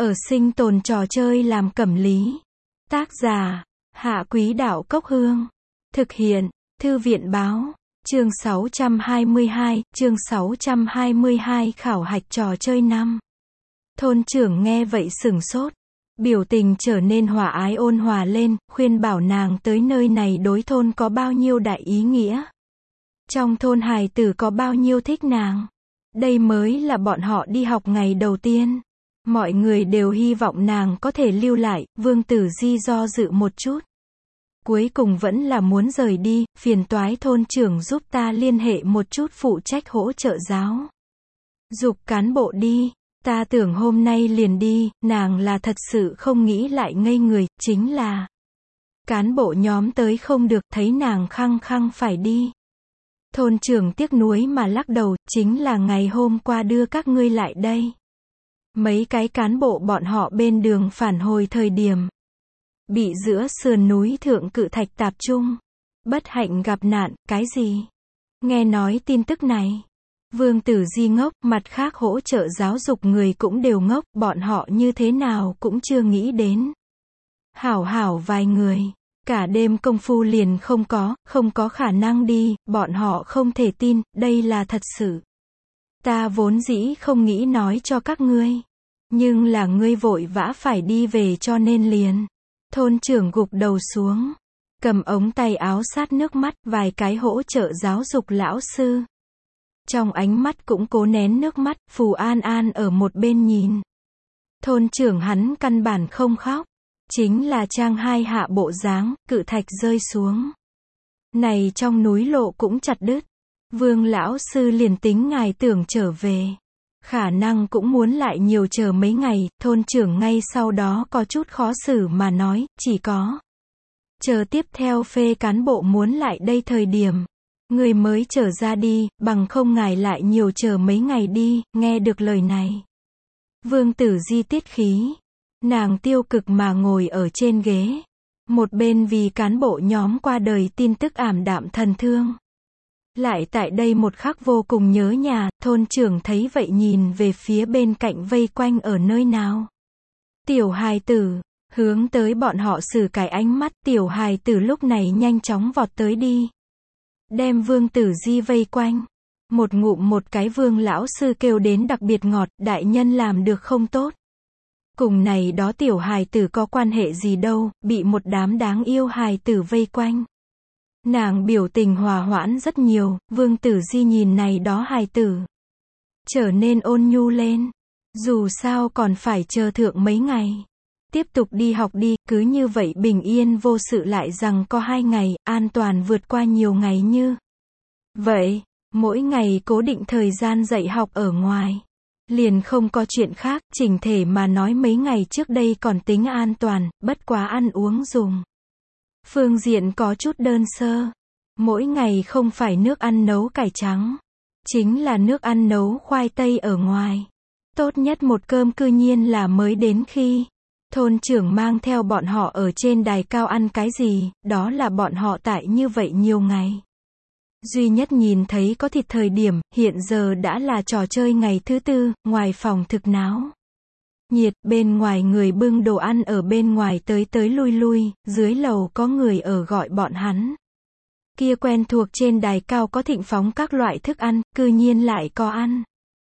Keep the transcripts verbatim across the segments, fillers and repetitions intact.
Ở sinh tồn trò chơi làm cẩm lý. Tác giả, Hạ Quý Đạo Cốc Hương. Thực hiện, Thư viện Báo. Chương sáu trăm hai mươi hai, chương sáu trăm hai mươi hai khảo hạch trò chơi năm. Thôn trưởng nghe vậy sửng sốt. Biểu tình trở nên hòa ái ôn hòa lên, khuyên bảo nàng tới nơi này đối thôn có bao nhiêu đại ý nghĩa. Trong thôn hài tử có bao nhiêu thích nàng. Đây mới là bọn họ đi học ngày đầu tiên. Mọi người đều hy vọng nàng có thể lưu lại, Vương Tử Di do dự một chút. Cuối cùng vẫn là muốn rời đi, phiền toái thôn trưởng giúp ta liên hệ một chút phụ trách hỗ trợ giáo dục cán bộ đi. Ta tưởng hôm nay liền đi, nàng là thật sự không nghĩ lại ngây người, chính là cán bộ nhóm tới không được, thấy nàng khăng khăng phải đi. Thôn trưởng tiếc nuối mà lắc đầu, chính là ngày hôm qua đưa các ngươi lại đây. Mấy cái cán bộ bọn họ bên đường phản hồi thời điểm bị giữa sườn núi thượng cự thạch tạp trung. Bất hạnh gặp nạn, cái gì? Nghe nói tin tức này. Vương Tử Di ngốc, mặt khác hỗ trợ giáo dục người cũng đều ngốc, bọn họ như thế nào cũng chưa nghĩ đến. Hảo hảo vài người, cả đêm công phu liền không có, không có khả năng đi, bọn họ không thể tin, đây là thật sự. Ta vốn dĩ không nghĩ nói cho các ngươi. Nhưng là ngươi vội vã phải đi về cho nên liền. Thôn trưởng gục đầu xuống. Cầm ống tay áo sát nước mắt, vài cái hỗ trợ giáo dục lão sư. Trong ánh mắt cũng cố nén nước mắt, Phù An An ở một bên nhìn. Thôn trưởng hắn căn bản không khóc. Chính là trang hai hạ bộ dáng, cự thạch rơi xuống. Này trong núi lộ cũng chặt đứt. Vương lão sư liền tính ngài tưởng trở về. Khả năng cũng muốn lại nhiều chờ mấy ngày, thôn trưởng ngay sau đó có chút khó xử mà nói, chỉ có chờ tiếp theo phê cán bộ muốn lại đây thời điểm. Người mới trở ra đi, bằng không ngài lại nhiều chờ mấy ngày đi, nghe được lời này. Vương Tử Di tiết khí. Nàng tiêu cực mà ngồi ở trên ghế. Một bên vì cán bộ nhóm qua đời tin tức ảm đạm thần thương. Lại tại đây một khắc vô cùng nhớ nhà, thôn trưởng thấy vậy nhìn về phía bên cạnh vây quanh ở nơi nào. Tiểu hài tử, hướng tới bọn họ xử cái ánh mắt, tiểu hài tử lúc này nhanh chóng vọt tới đi. Đem Vương Tử Di vây quanh. Một ngụm một cái Vương lão sư kêu đến đặc biệt ngọt, đại nhân làm được không tốt. Cùng này đó tiểu hài tử có quan hệ gì đâu, bị một đám đáng yêu hài tử vây quanh. Nàng biểu tình hòa hoãn rất nhiều, Vương Tử Di nhìn này đó hài tử. Trở nên ôn nhu lên. Dù sao còn phải chờ thượng mấy ngày. Tiếp tục đi học đi, cứ như vậy bình yên vô sự lại rằng có hai ngày, an toàn vượt qua nhiều ngày như. Vậy, mỗi ngày cố định thời gian dạy học ở ngoài. Liền không có chuyện khác, chỉnh thể mà nói mấy ngày trước đây còn tính an toàn, bất quá ăn uống dùng. Phương diện có chút đơn sơ. Mỗi ngày không phải nước ăn nấu cải trắng. Chính là nước ăn nấu khoai tây ở ngoài. Tốt nhất một cơm cư nhiên là mới đến khi thôn trưởng mang theo bọn họ ở trên đài cao ăn cái gì, đó là bọn họ tại như vậy nhiều ngày. Duy nhất nhìn thấy có thịt thời điểm, hiện giờ đã là trò chơi ngày thứ tư, ngoài phòng thực náo nhiệt, bên ngoài người bưng đồ ăn ở bên ngoài tới tới lui lui, dưới lầu có người ở gọi bọn hắn. Kia quen thuộc trên đài cao có thịnh phóng các loại thức ăn, cư nhiên lại có ăn.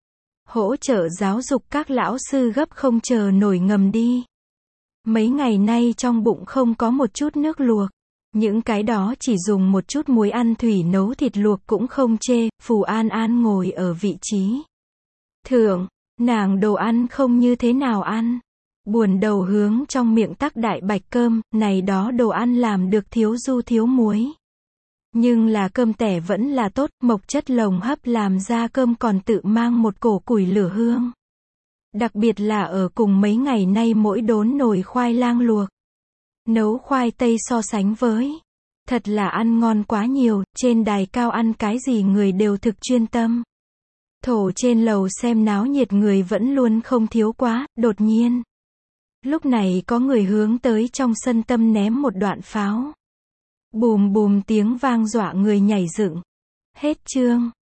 Hỗ trợ giáo dục các lão sư gấp không chờ nổi ngầm đi. Mấy ngày nay trong bụng không có một chút nước luộc. Những cái đó chỉ dùng một chút muối ăn thủy nấu thịt luộc cũng không chê, Phù An An ngồi ở vị trí thượng, nàng đồ ăn không như thế nào ăn. Buồn đầu hướng trong miệng tắc đại bạch cơm, này đó đồ ăn làm được thiếu du thiếu muối. Nhưng là cơm tẻ vẫn là tốt, mộc chất lồng hấp làm ra cơm còn tự mang một cổ củi lửa hương. Đặc biệt là ở cùng mấy ngày nay mỗi đốn nồi khoai lang luộc. Nấu khoai tây so sánh với. Thật là ăn ngon quá nhiều, trên đài cao ăn cái gì người đều thực chuyên tâm. Thổ trên lầu xem náo nhiệt người vẫn luôn không thiếu quá, đột nhiên. Lúc này có người hướng tới trong sân tâm ném một đoạn pháo. Bùm bùm tiếng vang dọa người nhảy dựng. Hết chương.